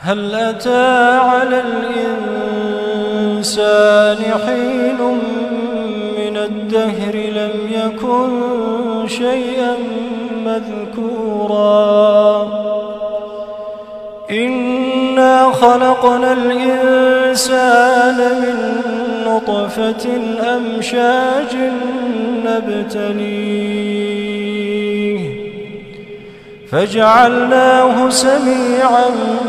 هل أتى على الإنسان حين من الدهر لم يكن شيئا مذكورا إنا خلقنا الإنسان من نطفة أمشاج نبتليه فجعلناه سميعا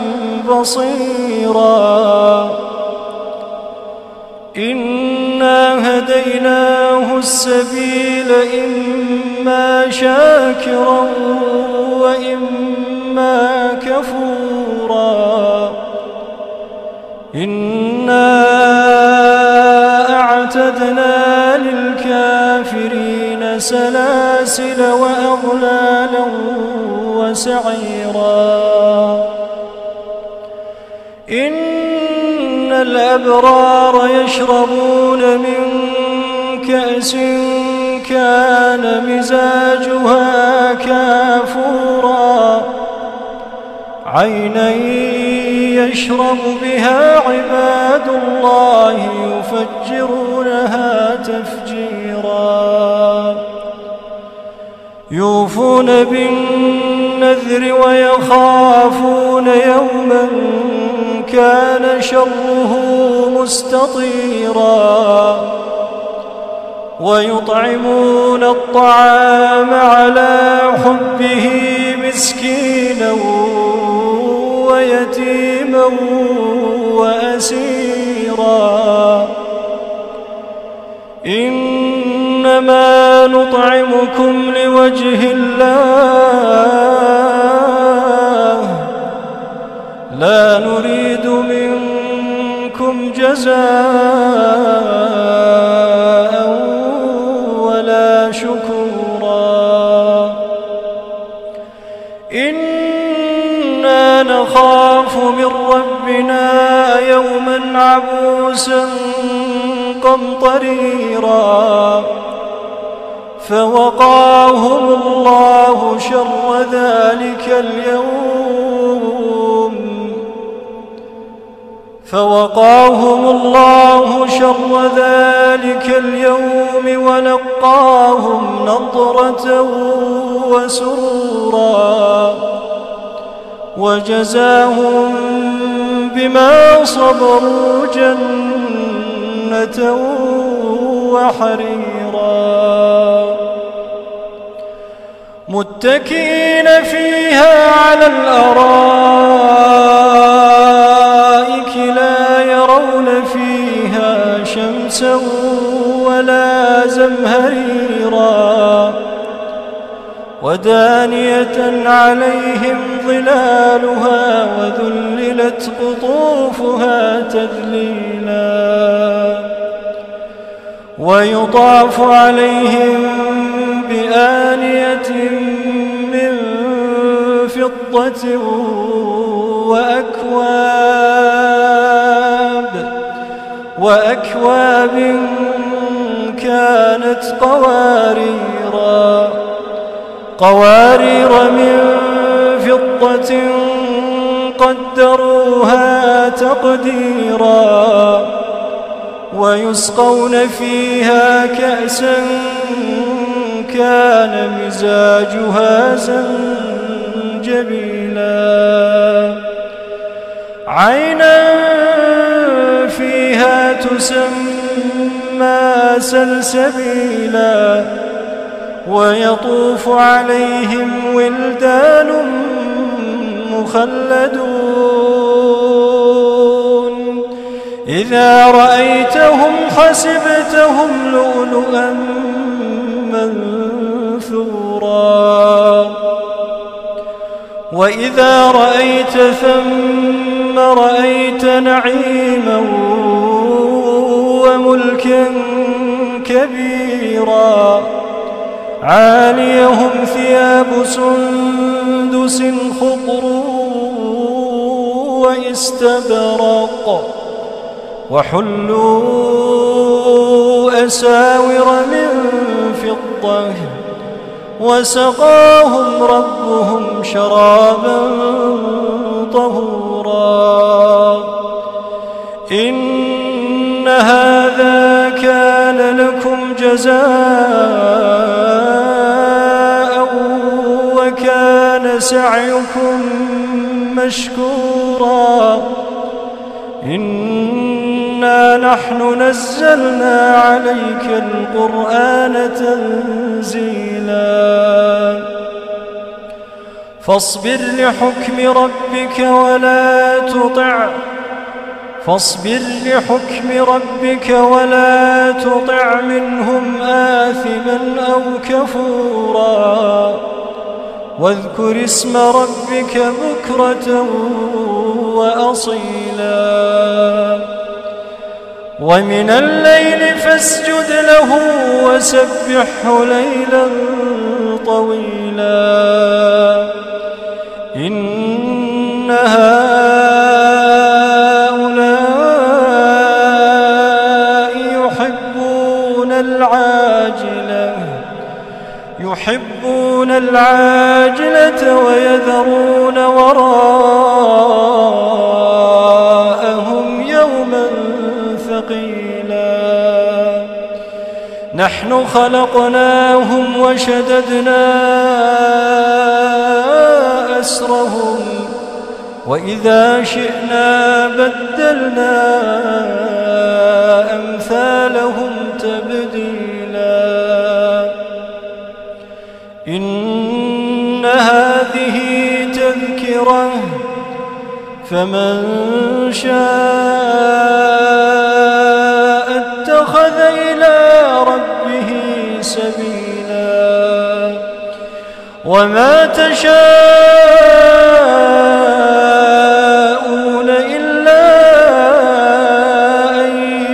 بصيرا إنا هديناه السبيل إما شاكرا وإما كفورا إنا أعتدنا للكافرين سلاسل وأغلالا وسعيرا إن الأبرار يشربون من كأس كان مزاجها كافورا عينا يشرب بها عباد الله يفجرونها تفجيرا يوفون بالنذر ويخافون يوما كان شره مستطيرا ويطعمون الطعام على حبه مسكينا ويتيما وأسيرا إنما نطعمكم لوجه الله لا نريد منكم جزاء ولا شكورا إنا نخاف من ربنا يوما عبوسا قمطريرا فوقاهم الله شر ذلك اليوم ولقاهم نضرة وسرورا وجزاهم بما صبروا جنة وحريرا متكئين فيها على الأرائك لا يرون فيها شمسا ولا زمهريرا ودانية عليهم ظلالها وذللت قطوفها تذليلا ويطاف عليهم بآنية من فضة وأكواب كانت قوارير من فضة قدروها تقديرا ويسقون فيها كأسا كان مزاجها زنجبيلا عينا فيها تسمى سلسبيلا ويطوف عليهم ولدان مخلدون إذا رأيتهم حسبتهم لؤلؤا منثورا وإذا رأيت ثم رأيت نعيما وملكا كبيرا عاليهم ثياب سندس خضر واستبرق وحلوا أساور من فضة وسقاهم ربهم شرابا طهورا إن هذا كان لكم جزاء وكان سعيكم مشكورا إنا نحن نزلنا عليك القرآن تنزيلا فاصبر لحكم ربك ولا تطع منهم آثما أو كفورا واذكر اسم ربك بكرة وأصيلا ومن الليل فاسجد له وسبحه ليلا طويلا إن هؤلاء يحبون العاجلة ويذرون وراءهم يوما ثقيلا نحن خلقناهم وشددنا أسرهم وإذا شئنا بدلنا أمثالهم تبديلا إن هذه تذكرة فمن شاء اتخذ إلى ربه سبيلا وما تشاءون إلا أن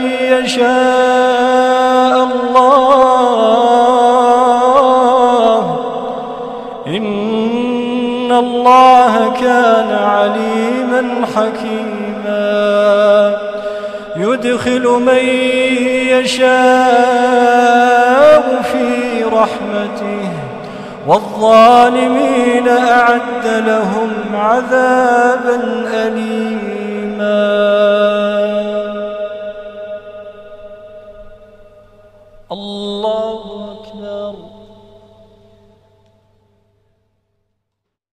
يشاء الله إن الله كان عليما حكيما يدخل من يشاء في رحمته والظالمين أعد لهم عذابا أليما